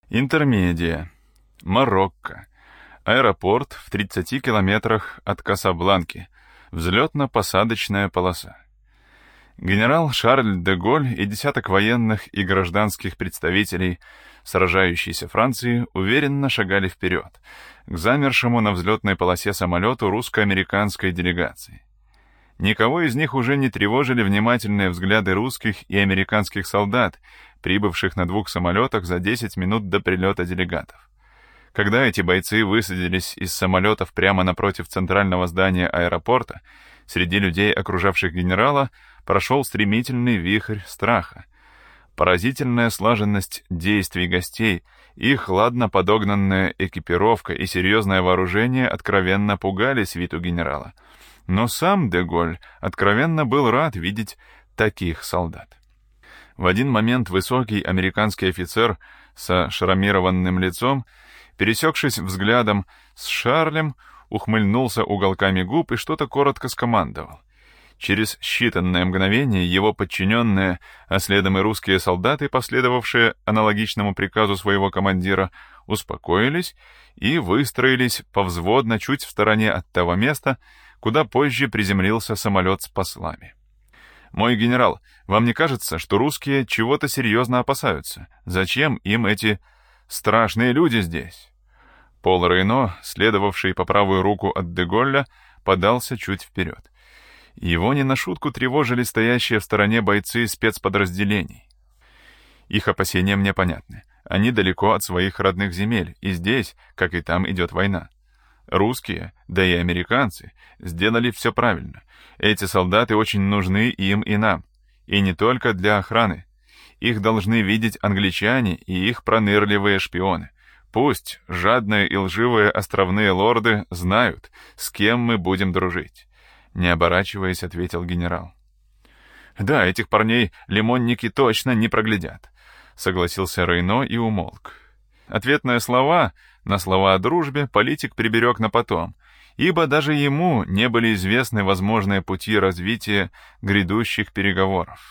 Интермедия. Марокко. Аэропорт в 30 километрах от Касабланки. Взлетно-посадочная полоса. Генерал Шарль де Голль и десяток военных и гражданских представителей сражающейся Франции уверенно шагали вперед, к замершему на взлетной полосе самолету русско-американской делегации. Никого из них уже не тревожили внимательные взгляды русских и американских солдат, прибывших на 2 самолетах за 10 минут до прилета делегатов. Когда эти бойцы высадились из самолетов прямо напротив центрального здания аэропорта, среди людей, окружавших генерала, прошел стремительный вихрь страха. Поразительная слаженность действий гостей, их ладно подогнанная экипировка и серьезное вооружение откровенно пугали свиту генерала. Но сам де Голль откровенно был рад видеть таких солдат. В один момент высокий американский офицер со шрамированным лицом, пересекшись взглядом с Шарлем, ухмыльнулся уголками губ и что-то коротко скомандовал. Через считанное мгновение его подчиненные, а следом и русские солдаты, последовавшие аналогичному приказу своего командира, успокоились и выстроились повзводно чуть в стороне от того места, куда позже приземлился самолет с послами. «Мой генерал, вам не кажется, что русские чего-то серьезно опасаются? Зачем им эти страшные люди здесь?» Пол Рейно, следовавший по правую руку от де Голля, подался чуть вперед. Его не на шутку тревожили стоящие в стороне бойцы спецподразделений. Их опасения мне понятны. Они далеко от своих родных земель, и здесь, как и там, идет война. Русские, да и американцы, сделали все правильно. Эти солдаты очень нужны им и нам. И не только для охраны. Их должны видеть англичане и их пронырливые шпионы. Пусть жадные и лживые островные лорды знают, с кем мы будем дружить. Не оборачиваясь, ответил генерал. «Да, этих парней лимонники точно не проглядят», — согласился Рейно и умолк. Ответные слова на слова о дружбе политик приберег на потом, ибо даже ему не были известны возможные пути развития грядущих переговоров.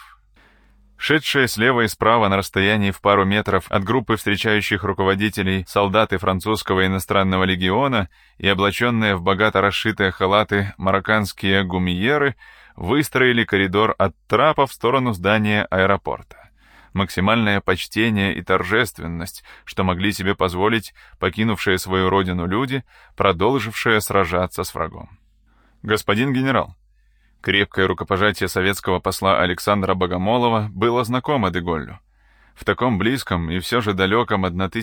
Шедшие слева и справа на расстоянии в пару метров от группы встречающих руководителей солдаты французского иностранного легиона и облаченные в богато расшитые халаты марокканские гумиеры выстроили коридор от трапа в сторону здания аэропорта. Максимальное почтение и торжественность, что могли себе позволить покинувшие свою родину люди, продолжившие сражаться с врагом. «Господин генерал», крепкое рукопожатие советского посла Александра Богомолова было знакомо де Голлю. В таком близком и все же далеком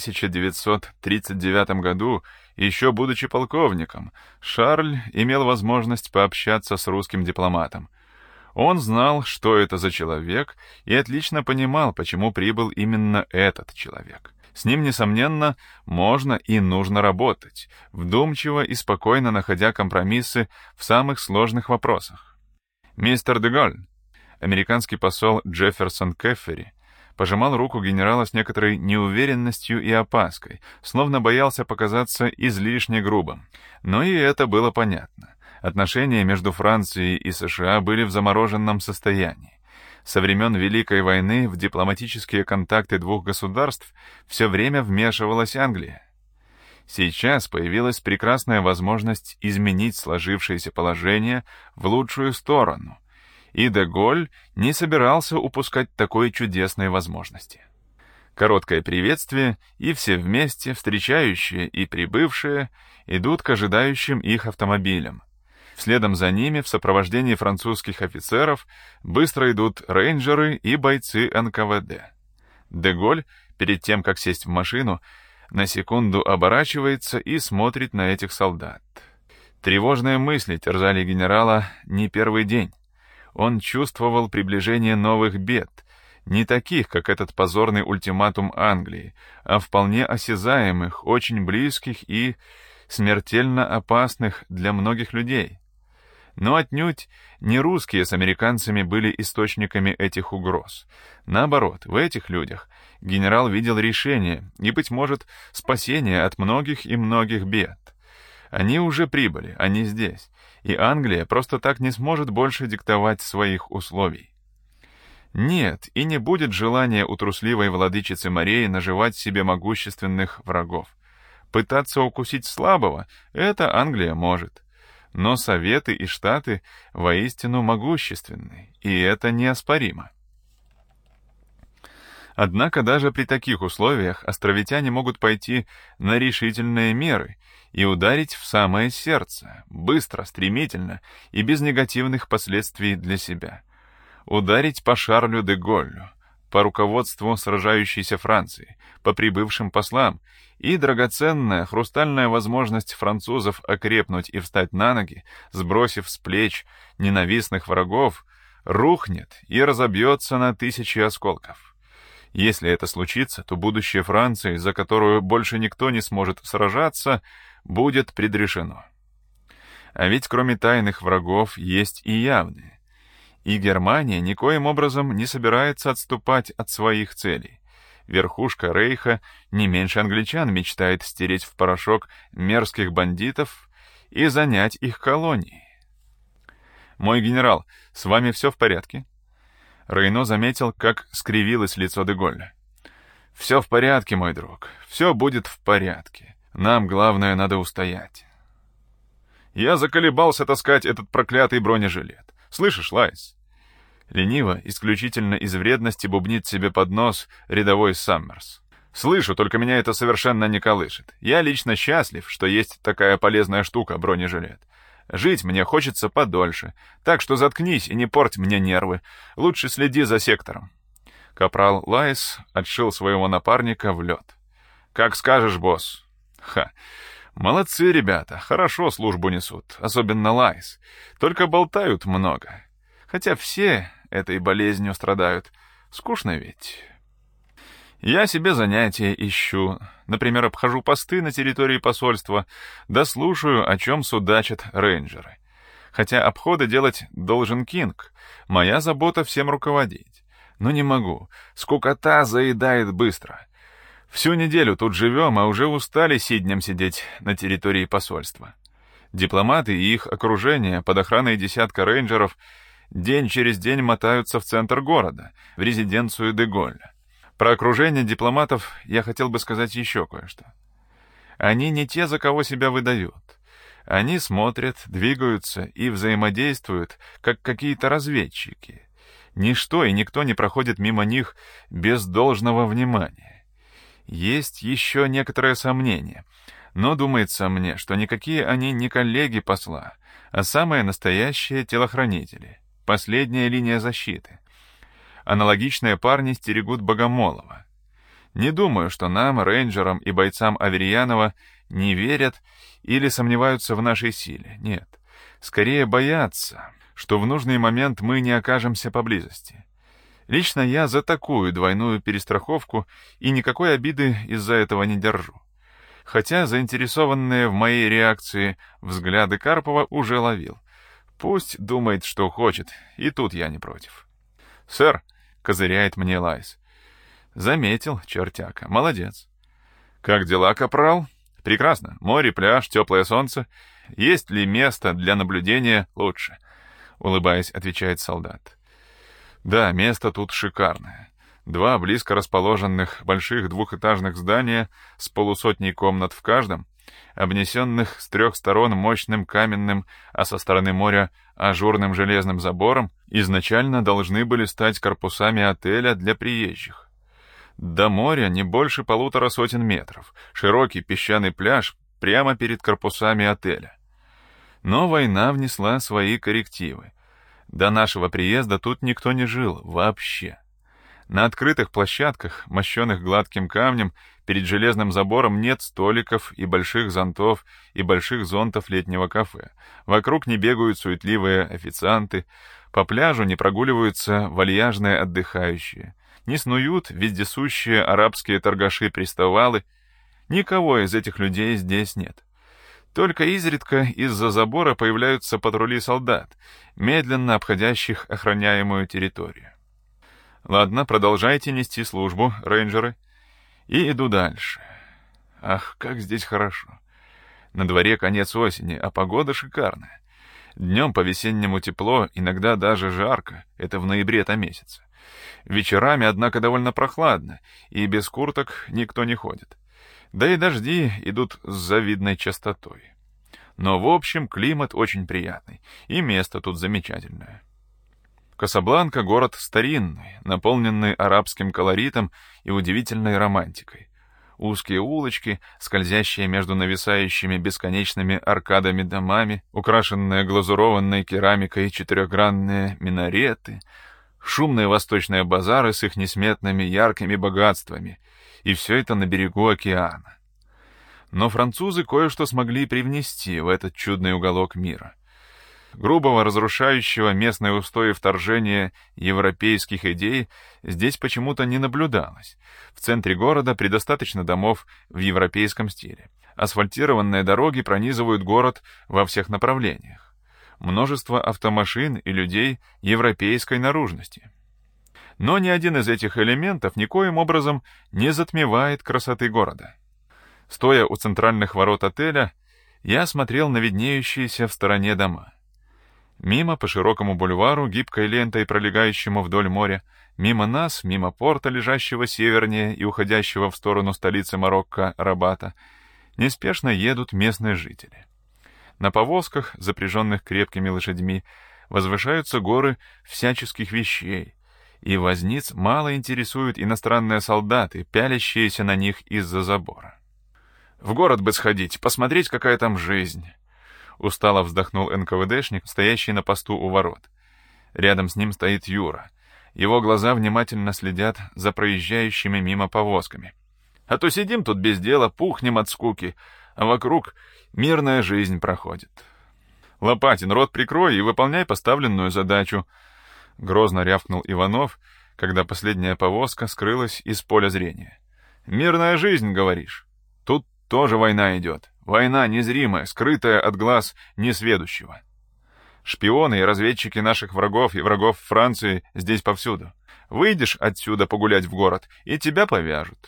1939 году, еще будучи полковником, Шарль имел возможность пообщаться с русским дипломатом. Он знал, что это за человек, и отлично понимал, почему прибыл именно этот человек. С ним, несомненно, можно и нужно работать, вдумчиво и спокойно находя компромиссы в самых сложных вопросах. «Мистер де Голль», американский посол Джефферсон Кеффери, пожимал руку генерала с некоторой неуверенностью и опаской, словно боялся показаться излишне грубым. Но и это было понятно. Отношения между Францией и США были в замороженном состоянии. Со времен Великой войны в дипломатические контакты двух государств все время вмешивалась Англия. Сейчас появилась прекрасная возможность изменить сложившееся положение в лучшую сторону, и де Голль не собирался упускать такой чудесной возможности. Короткое приветствие, и все вместе, встречающие и прибывшие, идут к ожидающим их автомобилям. Следом за ними, в сопровождении французских офицеров, быстро идут рейнджеры и бойцы НКВД. Де Голль, перед тем, как сесть в машину, на секунду оборачивается и смотрит на этих солдат. Тревожные мысли терзали генерала не первый день. Он чувствовал приближение новых бед, не таких, как этот позорный ультиматум Англии, а вполне осязаемых, очень близких и смертельно опасных для многих людей. Но отнюдь не русские с американцами были источниками этих угроз. Наоборот, в этих людях генерал видел решение и, быть может, спасение от многих и многих бед. Они уже прибыли, они здесь, и Англия просто так не сможет больше диктовать своих условий. Нет, и не будет желания у трусливой владычицы морей наживать себе могущественных врагов. Пытаться укусить слабого — это Англия может. Но Советы и Штаты воистину могущественны, и это неоспоримо. Однако даже при таких условиях островитяне могут пойти на решительные меры и ударить в самое сердце, быстро, стремительно и без негативных последствий для себя. Ударить по Шарлю де Голлю, по руководству сражающейся Франции, по прибывшим послам, и драгоценная хрустальная возможность французов окрепнуть и встать на ноги, сбросив с плеч ненавистных врагов, рухнет и разобьется на тысячи осколков. Если это случится, то будущее Франции, за которую больше никто не сможет сражаться, будет предрешено. А ведь кроме тайных врагов есть и явные. И Германия никоим образом не собирается отступать от своих целей. Верхушка Рейха не меньше англичан мечтает стереть в порошок мерзких бандитов и занять их колонии. «Мой генерал, с вами все в порядке?» Рейно заметил, как скривилось лицо де Голля. «Все в порядке, мой друг, все будет в порядке. Нам, главное, надо устоять». «Я заколебался таскать этот проклятый бронежилет. Слышишь, Лайс?» Лениво, исключительно из вредности, бубнит себе под нос рядовой Саммерс. «Слышу, только меня это совершенно не колышет. Я лично счастлив, что есть такая полезная штука — бронежилет. Жить мне хочется подольше, так что заткнись и не порть мне нервы. Лучше следи за сектором». Капрал Лайс отшил своего напарника в лед. «Как скажешь, босс». «Ха! Молодцы ребята, хорошо службу несут, особенно Лайс. Только болтают много. Хотя все этой болезнью страдают. Скучно ведь». Я себе занятия ищу. Например, обхожу посты на территории посольства, да слушаю, о чем судачат рейнджеры. Хотя обходы делать должен Кинг. Моя забота всем руководить. Но не могу. Скукота заедает быстро. Всю неделю тут живем, а уже устали сиднем сидеть на территории посольства. Дипломаты и их окружение под охраной десятка рейнджеров день через день мотаются в центр города, в резиденцию де Голля. Про окружение дипломатов я хотел бы сказать еще кое-что. Они не те, за кого себя выдают. Они смотрят, двигаются и взаимодействуют, как какие-то разведчики. Ничто и никто не проходит мимо них без должного внимания. Есть еще некоторое сомнение, но думается мне, что никакие они не коллеги посла, а самые настоящие телохранители, последняя линия защиты. Аналогичные парни стерегут Богомолова. Не думаю, что нам, рейнджерам и бойцам Аверьянова, не верят или сомневаются в нашей силе. Нет, скорее боятся, что в нужный момент мы не окажемся поблизости. Лично я за такую двойную перестраховку и никакой обиды из-за этого не держу. Хотя заинтересованные в моей реакции взгляды Карпова уже ловил. Пусть думает, что хочет, и тут я не против. «Сэр», — козыряет мне Лайс. «Заметил, чертяка. Молодец». «Как дела, капрал?» «Прекрасно. Море, пляж, теплое солнце. Есть ли место для наблюдения лучше?» Улыбаясь, отвечает солдат. «Да, место тут шикарное. 2 близко расположенных больших двухэтажных здания с полусотней комнат в каждом, обнесенных с 3 сторон мощным каменным, а со стороны моря ажурным железным забором, изначально должны были стать корпусами отеля для приезжих. До моря не больше 1,5 сотен метров, широкий песчаный пляж прямо перед корпусами отеля. Но война внесла свои коррективы. До нашего приезда тут никто не жил вообще. На открытых площадках, мощенных гладким камнем, перед железным забором нет столиков и больших зонтов и больших зонтов летнего кафе. Вокруг не бегают суетливые официанты, по пляжу не прогуливаются вальяжные отдыхающие, не снуют вездесущие арабские торгаши-приставалы. Никого из этих людей здесь нет. Только изредка из-за забора появляются патрули солдат, медленно обходящих охраняемую территорию. Ладно, продолжайте нести службу, рейнджеры. И иду дальше. Ах, как здесь хорошо. На дворе конец осени, а погода шикарная. Днем по-весеннему тепло, иногда даже жарко. Это в ноябре-то месяце. Вечерами, однако, довольно прохладно, и без курток никто не ходит. Да и дожди идут с завидной частотой. Но, в общем, климат очень приятный, и место тут замечательное. Касабланка — город старинный, наполненный арабским колоритом и удивительной романтикой. Узкие улочки, скользящие между нависающими бесконечными аркадами домами, украшенные глазурованной керамикой четырехгранные минареты, шумные восточные базары с их несметными яркими богатствами, и все это на берегу океана. Но французы кое-что смогли привнести в этот чудный уголок мира. Грубого, разрушающего местные устои вторжения европейских идей здесь почему-то не наблюдалось. В центре города предостаточно домов в европейском стиле. Асфальтированные дороги пронизывают город во всех направлениях. Множество автомашин и людей европейской наружности. Но ни один из этих элементов никоим образом не затмевает красоты города. Стоя у центральных ворот отеля, я смотрел на виднеющиеся в стороне дома. Мимо по широкому бульвару, гибкой лентой, пролегающему вдоль моря, мимо нас, мимо порта, лежащего севернее и уходящего в сторону столицы Марокко, Рабата, неспешно едут местные жители. На повозках, запряженных крепкими лошадьми, возвышаются горы всяческих вещей, и возниц мало интересуют иностранные солдаты, пялящиеся на них из-за забора. «В город бы сходить, посмотреть, какая там жизнь!» Устало вздохнул НКВДшник, стоящий на посту у ворот. Рядом с ним стоит Юра. Его глаза внимательно следят за проезжающими мимо повозками. «А то сидим тут без дела, пухнем от скуки, а вокруг мирная жизнь проходит». «Лопатин, рот прикрой и выполняй поставленную задачу», — грозно рявкнул Иванов, когда последняя повозка скрылась из поля зрения. «Мирная жизнь, говоришь? Тут тоже война идет. Война незримая, скрытая от глаз несведущего. Шпионы и разведчики наших врагов и врагов Франции здесь повсюду. Выйдешь отсюда погулять в город, и тебя повяжут».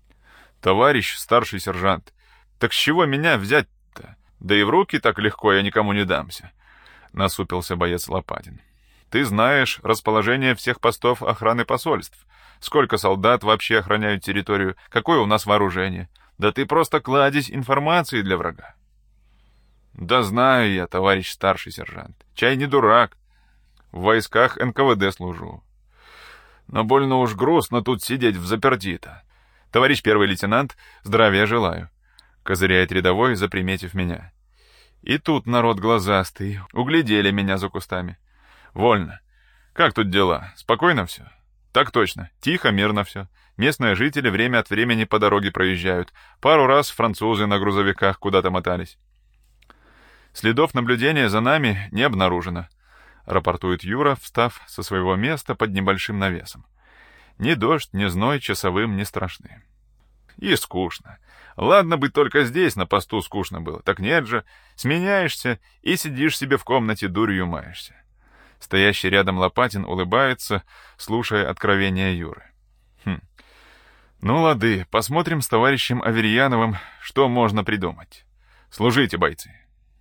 «Товарищ старший сержант, так с чего меня взять-то? Да и в руки так легко я никому не дамся», — насупился боец Лопатин. «Ты знаешь расположение всех постов охраны посольств. Сколько солдат вообще охраняют территорию, какое у нас вооружение. Да ты просто кладезь информации для врага». «Да знаю я, товарищ старший сержант. Чай не дурак. В войсках НКВД служу. Но больно уж грустно тут сидеть взаперти-то. Товарищ первый лейтенант, здравия желаю», — козыряет рядовой, заприметив меня. И тут народ глазастый, углядели меня за кустами. «Вольно. Как тут дела? Спокойно все?» «Так точно. Тихо, мирно все. Местные жители время от времени по дороге проезжают. Пару раз французы на грузовиках куда-то мотались». «Следов наблюдения за нами не обнаружено», — рапортует Юра, встав со своего места под небольшим навесом. «Ни дождь, ни зной часовым не страшны». «И скучно. Ладно бы только здесь на посту скучно было. Так нет же. Сменяешься и сидишь себе в комнате, дурью маешься». Стоящий рядом Лопатин улыбается, слушая откровения Юры. «Ну лады, посмотрим с товарищем Аверьяновым, что можно придумать. Служите, бойцы».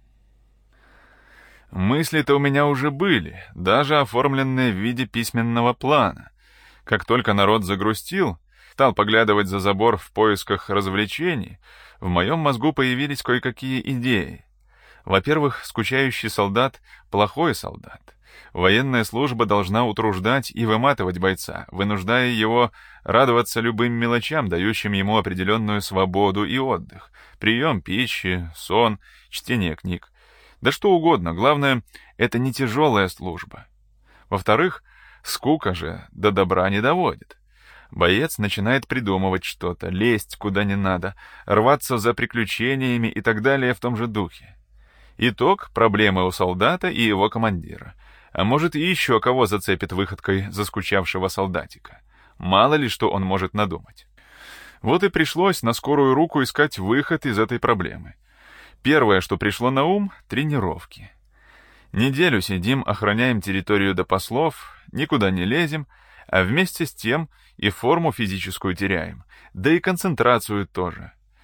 Мысли-то у меня уже были, даже оформленные в виде письменного плана. Как только народ загрустил, стал поглядывать за забор в поисках развлечений, в моем мозгу появились кое-какие идеи. Во-первых, скучающий солдат — плохой солдат. Военная служба должна утруждать и выматывать бойца, вынуждая его радоваться любым мелочам, дающим ему определенную свободу и отдых. Прием пищи, сон, чтение книг. Да что угодно, главное, это не тяжелая служба. Во-вторых, скука же до добра не доводит. Боец начинает придумывать что-то, лезть куда не надо, рваться за приключениями и так далее в том же духе. Итог — проблемы у солдата и его командира. А может, и еще кого зацепит выходкой заскучавшего солдатика. Мало ли что он может надумать. Вот и пришлось на скорую руку искать выход из этой проблемы. Первое, что пришло на ум — тренировки. Неделю сидим, охраняем территорию до послов, никуда не лезем, а вместе с тем и форму физическую теряем, да и концентрацию тоже.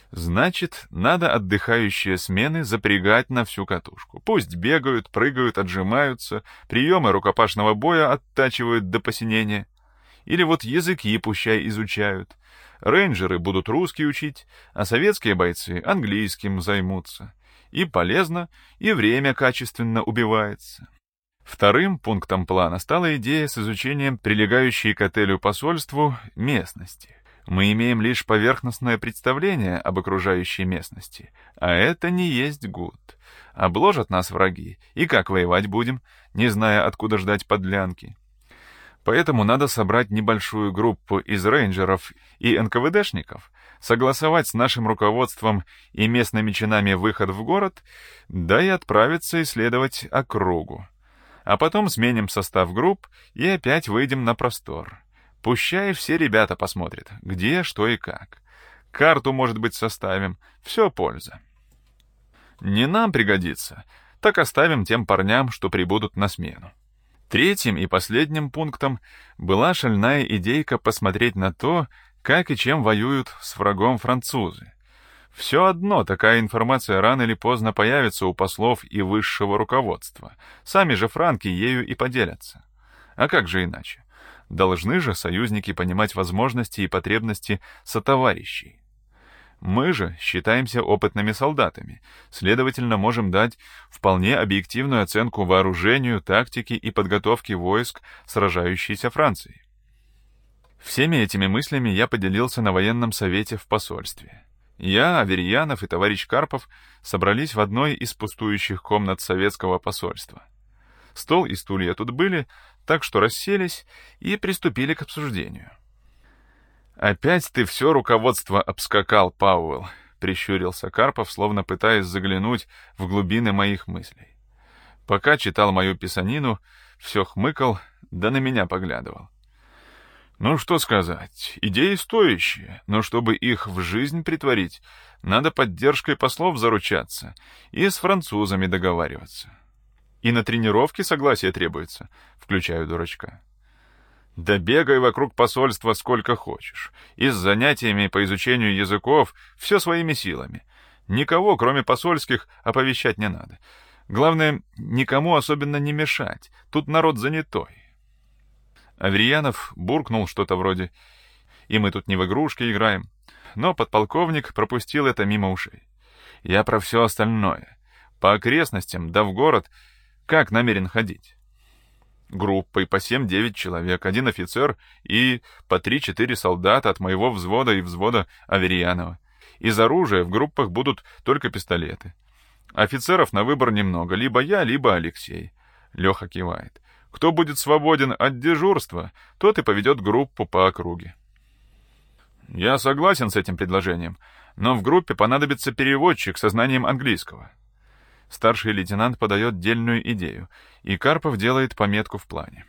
Значит, надо отдыхающие смены запрягать на всю катушку. Пусть бегают, прыгают, отжимаются, приемы рукопашного боя оттачивают до посинения. Или вот языки пущай изучают. Рейнджеры будут русский учить, а советские бойцы английским займутся. И полезно, и время качественно убивается. Вторым пунктом плана стала идея с изучением прилегающей к отелю посольству местности. Мы имеем лишь поверхностное представление об окружающей местности, а это не есть гуд. Обложат нас враги, и как воевать будем, не зная, откуда ждать подлянки. Поэтому надо собрать небольшую группу из рейнджеров и НКВДшников, согласовать с нашим руководством и местными чинами выход в город, да и отправиться исследовать округу. А потом сменим состав групп и опять выйдем на простор. Пущай все ребята посмотрят, где, что и как. Карту, может быть, составим. Все польза. Не нам пригодится, так оставим тем парням, что прибудут на смену. Третьим и последним пунктом была шальная идейка посмотреть на то, как и чем воюют с врагом французы. Все одно такая информация рано или поздно появится у послов и высшего руководства. Сами же франки ею и поделятся. А как же иначе? Должны же союзники понимать возможности и потребности сотоварищей. Мы же считаемся опытными солдатами, следовательно, можем дать вполне объективную оценку вооружению, тактике и подготовке войск сражающейся Франции. Всеми этими мыслями я поделился на военном совете в посольстве. Я, Аверьянов и товарищ Карпов собрались в одной из пустующих комнат советского посольства. Стол и стулья тут были, так что расселись и приступили к обсуждению. «Опять ты все руководство обскакал, Пауэлл», — прищурился Карпов, словно пытаясь заглянуть в глубины моих мыслей. Пока читал мою писанину, все хмыкал, да на меня поглядывал. «Ну что сказать, идеи стоящие, но чтобы их в жизнь притворить, надо поддержкой послов заручаться и с французами договариваться. И на тренировке согласие требуется», — включаю дурачка. «Да бегай вокруг посольства сколько хочешь. И с занятиями по изучению языков все своими силами. Никого, кроме посольских, оповещать не надо. Главное, никому особенно не мешать. Тут народ занятой». Аверьянов буркнул что-то вроде «И мы тут не в игрушки играем». Но подполковник пропустил это мимо ушей. «Я про все остальное. По окрестностям, да в город, как намерен ходить?» Группой по 7-9 человек, 1 офицер и по 3-4 солдата от моего взвода и взвода Аверьянова. Из оружия в группах будут только пистолеты. Офицеров на выбор немного, либо я, либо Алексей. Леха кивает. Кто будет свободен от дежурства, тот и поведет группу по округе. Я согласен с этим предложением, но в группе понадобится переводчик со знанием английского. Старший лейтенант подает дельную идею, и Карпов делает пометку в плане.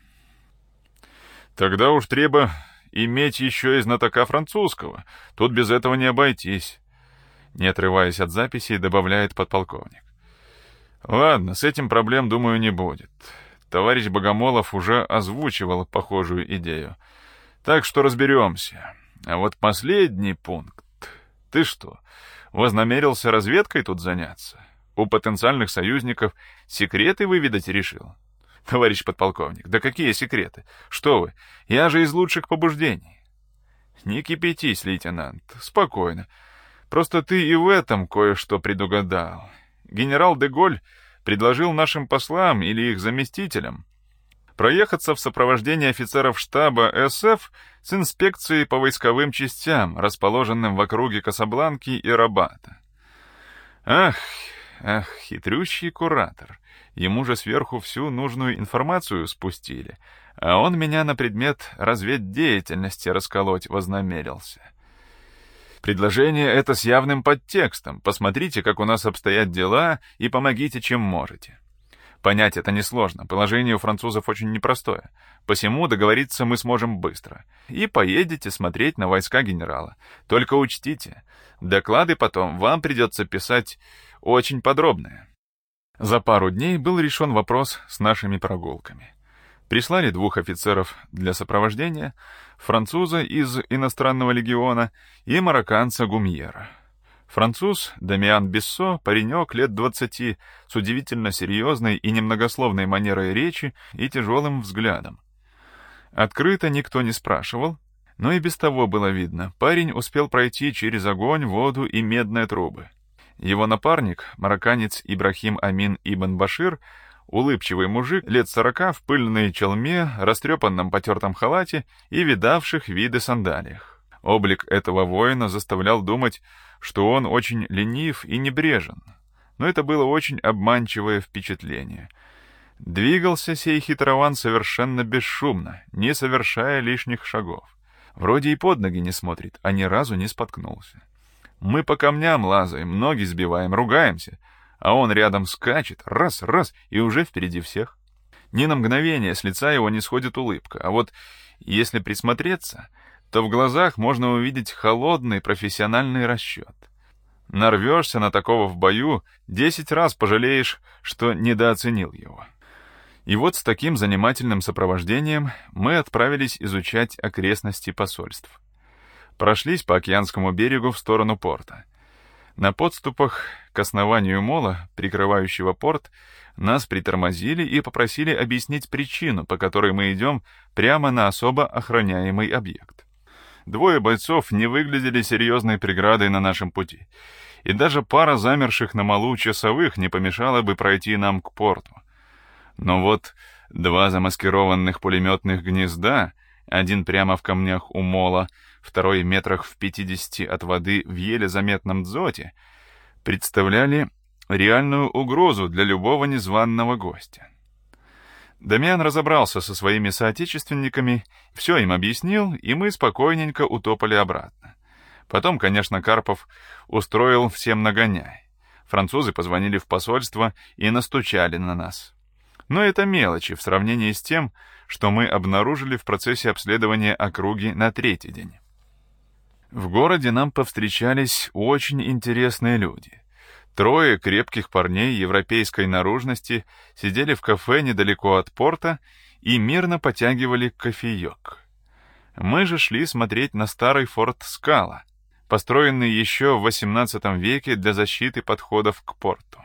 «Тогда уж треба иметь еще и знатока французского. Тут без этого не обойтись», — не отрываясь от записей, добавляет подполковник. «Ладно, с этим проблем, думаю, не будет. Товарищ Богомолов уже озвучивал похожую идею. Так что разберемся. А вот последний пункт. Ты что, вознамерился разведкой тут заняться? У потенциальных союзников секреты выведать решил? Товарищ подполковник, да какие секреты? Что вы, я же из лучших побуждений». «Не кипятись, лейтенант, спокойно. Просто ты и в этом кое-что предугадал. Генерал де Голь предложил нашим послам или их заместителям проехаться в сопровождении офицеров штаба СФ с инспекцией по войсковым частям, расположенным в округе Касабланки и Рабата. Ах, хитрющий куратор. Ему же сверху всю нужную информацию спустили, а он меня на предмет разведдеятельности расколоть вознамерился. Предложение это с явным подтекстом. Посмотрите, как у нас обстоят дела, и помогите, чем можете. Понять это несложно, положение у французов очень непростое. Посему договориться мы сможем быстро. И поедете смотреть на войска генерала. Только учтите, доклады потом вам придется писать очень подробные. За пару дней был решен вопрос с нашими прогулками. Прислали 2 офицеров для сопровождения, француза из иностранного легиона и марокканца Гумьера. Француз Дамиан Биссо, паренек лет 20, с удивительно серьезной и немногословной манерой речи и тяжелым взглядом. Открыто никто не спрашивал, но и без того было видно, парень успел пройти через огонь, воду и медные трубы. Его напарник, марокканец Ибрахим Амин Ибн Башир, улыбчивый мужик лет 40 в пыльной челме, растрепанном потертом халате и видавших виды сандалиях. Облик этого воина заставлял думать, что он очень ленив и небрежен, но это было очень обманчивое впечатление. Двигался сей хитрован совершенно бесшумно, не совершая лишних шагов. Вроде и под ноги не смотрит, а ни разу не споткнулся. Мы по камням лазаем, ноги сбиваем, ругаемся, а он рядом скачет, раз, и уже впереди всех. Ни на мгновение с лица его не сходит улыбка, а вот если присмотреться, то в глазах можно увидеть холодный профессиональный расчет. Нарвешься на такого в бою, 10 раз пожалеешь, что недооценил его. И вот с таким занимательным сопровождением мы отправились изучать окрестности посольств. Прошлись по океанскому берегу в сторону порта. На подступах к основанию мола, прикрывающего порт, нас притормозили и попросили объяснить причину, по которой мы идем прямо на особо охраняемый объект. Двое бойцов не выглядели серьезной преградой на нашем пути, и даже пара замерших на малу часовых не помешала бы пройти нам к порту. Но вот два замаскированных пулеметных гнезда, один прямо в камнях у мола, второй метрах в 50 от воды в еле заметном дзоте, представляли реальную угрозу для любого незваного гостя. Дамиан разобрался со своими соотечественниками, все им объяснил, и мы спокойненько утопали обратно. Потом, конечно, Карпов устроил всем нагоняй. Французы позвонили в посольство и настучали на нас. Но это мелочи в сравнении с тем, что мы обнаружили в процессе обследования округи на третий день. В городе нам повстречались очень интересные люди. Трое крепких парней европейской наружности сидели в кафе недалеко от порта и мирно потягивали кофеек. Мы же шли смотреть на старый форт Скала, построенный еще в XVIII веке для защиты подходов к порту.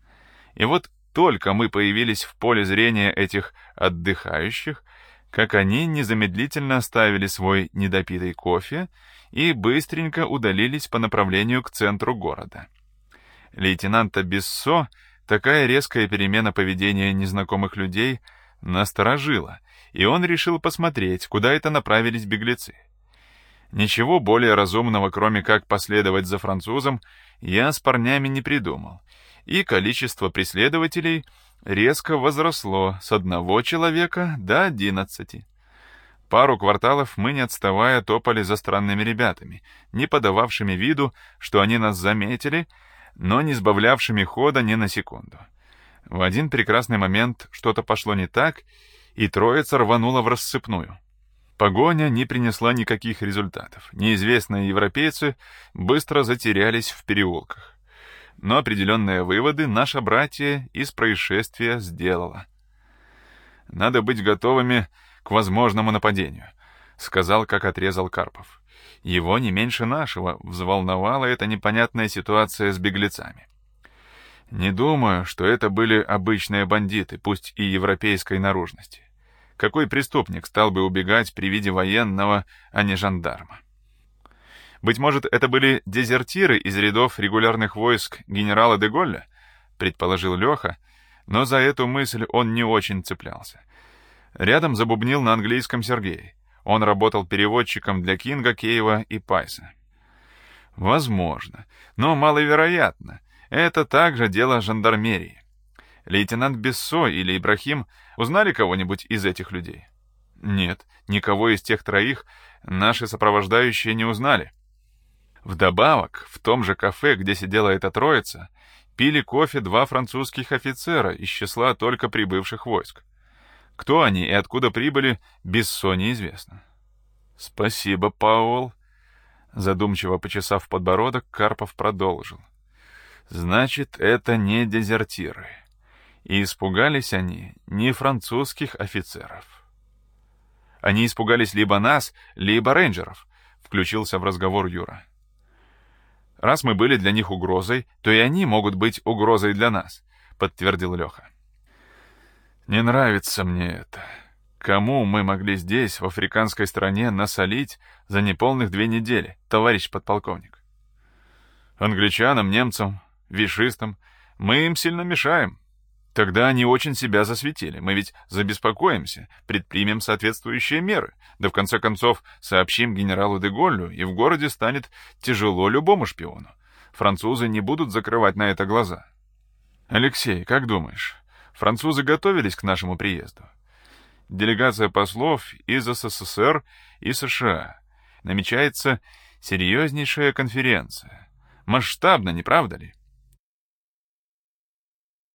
И вот только мы появились в поле зрения этих отдыхающих, как они незамедлительно оставили свой недопитый кофе и быстренько удалились по направлению к центру города. Лейтенанта Биссо такая резкая перемена поведения незнакомых людей насторожила, и он решил посмотреть, куда это направились беглецы. Ничего более разумного, кроме как последовать за французом, я с парнями не придумал, и количество преследователей резко возросло с 1 человека до 11. Пару кварталов мы, не отставая, топали за странными ребятами, не подававшими виду, что они нас заметили, но не сбавлявшими хода ни на секунду. В один прекрасный момент что-то пошло не так, и троица рванула в рассыпную. Погоня не принесла никаких результатов. Неизвестные европейцы быстро затерялись в переулках. Но определенные выводы наше братье из происшествия сделало. «Надо быть готовыми к возможному нападению», — сказал, как отрезал Карпов. Его не меньше нашего взволновала эта непонятная ситуация с беглецами. Не думаю, что это были обычные бандиты, пусть и европейской наружности. Какой преступник стал бы убегать при виде военного, а не жандарма? Быть может, это были дезертиры из рядов регулярных войск генерала де Голля, предположил Леха, но за эту мысль он не очень цеплялся. Рядом забубнил на английском Сергей. Он работал переводчиком для Кинга, Кейва и Пайса. Возможно, но маловероятно. Это также дело жандармерии. Лейтенант Биссо или Ибрахим узнали кого-нибудь из этих людей? Нет, никого из тех троих наши сопровождающие не узнали. Вдобавок, в том же кафе, где сидела эта троица, пили кофе 2 французских офицера из числа только прибывших войск. Кто они и откуда прибыли, Биссо неизвестно. «Спасибо, Пауэлл», — задумчиво почесав подбородок, Карпов продолжил. «Значит, это не дезертиры. И испугались они не французских офицеров. Они испугались либо нас, либо рейнджеров», — включился в разговор Юра. Раз мы были для них угрозой, то и они могут быть угрозой для нас, подтвердил Леха. Не нравится мне это. Кому мы могли здесь, в африканской стране, насолить за неполных 2 недели, товарищ подполковник? Англичанам, немцам, вишистам. Мы им сильно мешаем. Тогда они очень себя засветили. Мы ведь забеспокоимся, предпримем соответствующие меры. Да в конце концов сообщим генералу де Голлю, и в городе станет тяжело любому шпиону. Французы не будут закрывать на это глаза. Алексей, как думаешь, французы готовились к нашему приезду? Делегация послов из СССР и США. Намечается серьезнейшая конференция. Масштабно, не правда ли?